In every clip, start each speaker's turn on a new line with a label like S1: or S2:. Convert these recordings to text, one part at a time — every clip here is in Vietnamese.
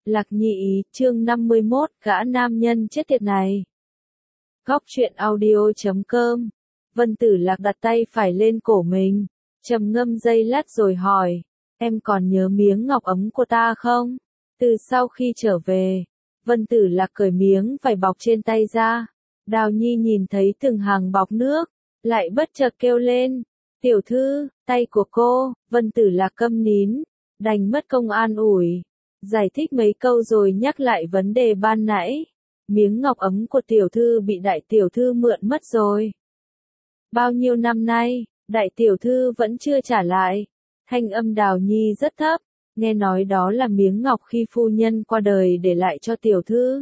S1: Lạc Nhi ý, chương 51, gã nam nhân chết tiệt này. Góc truyện audio.com. Vân Tử Lạc đặt tay phải lên cổ mình, trầm ngâm giây lát rồi hỏi, em còn nhớ miếng ngọc ấm của ta không? Từ sau khi trở về, Vân Tử Lạc cởi miếng vải bọc trên tay ra. Đào Nhi nhìn thấy từng hàng bọc nước, lại bất chợt kêu lên, tiểu thư, tay của cô. Vân Tử Lạc câm nín, đành mất công an ủi, giải thích mấy câu rồi nhắc lại vấn đề ban nãy. Miếng ngọc ấm của tiểu thư bị đại tiểu thư mượn mất rồi. Bao nhiêu năm nay, đại tiểu thư vẫn chưa trả lại. Thanh âm Đào Nhi rất thấp, nghe nói đó là miếng ngọc khi phu nhân qua đời để lại cho tiểu thư.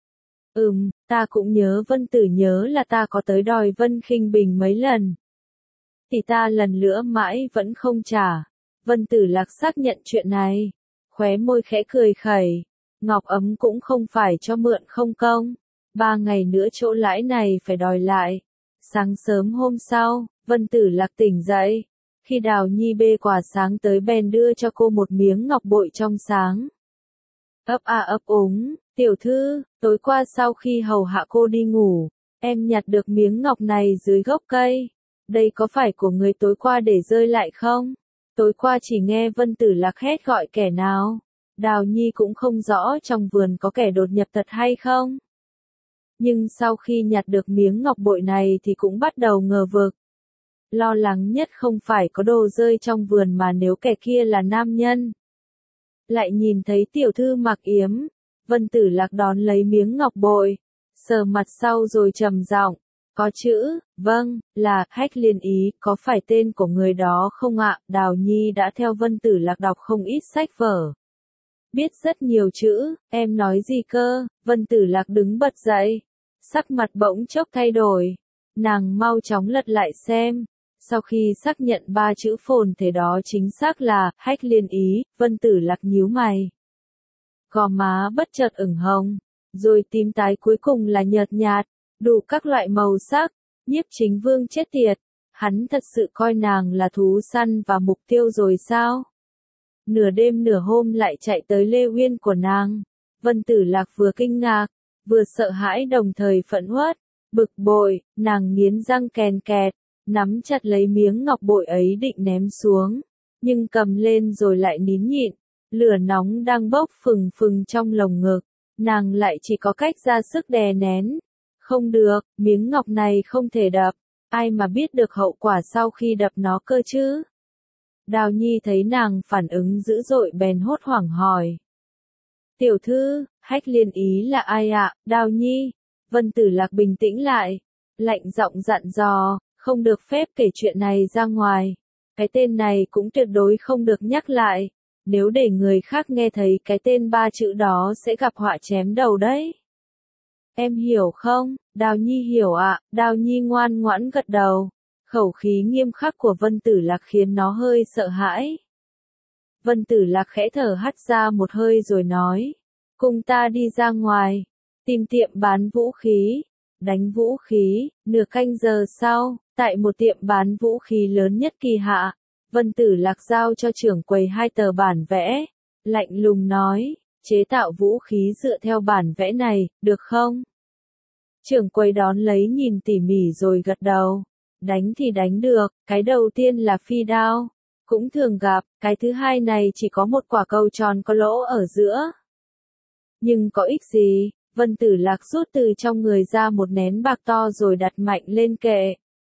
S1: Ta cũng nhớ. Vân Tử nhớ là ta có tới đòi Vân Khinh Bình mấy lần. Thì ta lần nữa mãi vẫn không trả. Vân Tử Lạc xác nhận chuyện này, khóe môi khẽ cười khẩy. Ngọc ấm cũng không phải cho mượn không công. 3 ngày nữa chỗ lãi này phải đòi lại. Sáng sớm hôm sau, Vân Tử Lạc tỉnh dậy. Khi Đào Nhi bê quà sáng tới bèn đưa cho cô một miếng ngọc bội trong sáng. Ấp a ấp úng, tiểu thư, tối qua sau khi hầu hạ cô đi ngủ, em nhặt được miếng ngọc này dưới gốc cây. Đây có phải của người tối qua để rơi lại không? Tối qua chỉ nghe Vân Tử Lạc hét gọi kẻ nào. Đào Nhi cũng không rõ trong vườn có kẻ đột nhập thật hay không. Nhưng sau khi nhặt được miếng ngọc bội này thì cũng bắt đầu ngờ vực. Lo lắng nhất không phải có đồ rơi trong vườn mà nếu kẻ kia là nam nhân. Lại nhìn thấy tiểu thư mặc yếm, Vân Tử Lạc đón lấy miếng ngọc bội, sờ mặt sau rồi trầm giọng, có chữ, vâng, là Hách Liên Ý, có phải tên của người đó không ạ? Đào Nhi đã theo Vân Tử Lạc đọc không ít sách vở, biết rất nhiều chữ. Em nói gì cơ? Vân Tử Lạc đứng bật dậy, sắc mặt bỗng chốc thay đổi, nàng mau chóng lật lại xem. Sau khi xác nhận 3 chữ phồn thể đó chính xác là Hách Liên Ý, Vân Tử Lạc nhíu mày. Gò má bất chợt ửng hồng, rồi tím tái, cuối cùng là nhợt nhạt, đủ các loại màu sắc. Nhiếp Chính Vương chết tiệt, hắn thật sự coi nàng là thú săn và mục tiêu rồi sao? Nửa đêm nửa hôm lại chạy tới Lê Uyên của nàng. Vân Tử Lạc vừa kinh ngạc, vừa sợ hãi đồng thời phẫn uất, bực bội, nàng nghiến răng kèn kẹt, nắm chặt lấy miếng ngọc bội ấy định ném xuống, nhưng cầm lên rồi lại nín nhịn. Lửa nóng đang bốc phừng phừng trong lồng ngực, nàng lại chỉ có cách ra sức đè nén. Không được, miếng ngọc này không thể đập, ai mà biết được hậu quả sau khi đập nó cơ chứ. Đào Nhi thấy nàng phản ứng dữ dội bèn hốt hoảng hỏi. Tiểu thư, Hách Liên Ý là ai ạ? Đào Nhi. Vân Tử Lạc bình tĩnh lại, lạnh giọng dặn dò, không được phép kể chuyện này ra ngoài. Cái tên này cũng tuyệt đối không được nhắc lại. Nếu để người khác nghe thấy cái tên 3 chữ đó sẽ gặp họa chém đầu đấy. Em hiểu không? Đào Nhi hiểu ạ. Đào Nhi ngoan ngoãn gật đầu. Khẩu khí nghiêm khắc của Vân Tử Lạc khiến nó hơi sợ hãi. Vân Tử Lạc khẽ thở hắt ra một hơi rồi nói, cùng ta đi ra ngoài, tìm tiệm bán vũ khí, đánh vũ khí. Nửa canh giờ sau, tại một tiệm bán vũ khí lớn nhất Kỳ Hạ, Vân Tử Lạc giao cho trưởng quầy 2 tờ bản vẽ, lạnh lùng nói, chế tạo vũ khí dựa theo bản vẽ này, được không? Trưởng quầy đón lấy nhìn tỉ mỉ rồi gật đầu. Đánh thì đánh được, cái đầu tiên là phi đao, cũng thường gặp, cái thứ hai này chỉ có một quả cầu tròn có lỗ ở giữa. Nhưng có ích gì? Vân Tử Lạc rút từ trong người ra một nén bạc to rồi đặt mạnh lên kệ.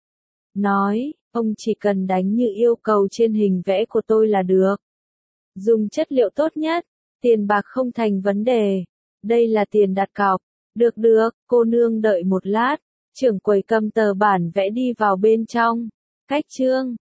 S1: Nói, ông chỉ cần đánh như yêu cầu trên hình vẽ của tôi là được. Dùng chất liệu tốt nhất, tiền bạc không thành vấn đề. Đây là tiền đặt cọc. Được được, cô nương đợi một lát. Trưởng quầy cầm tờ bản vẽ đi vào bên trong. Cách chương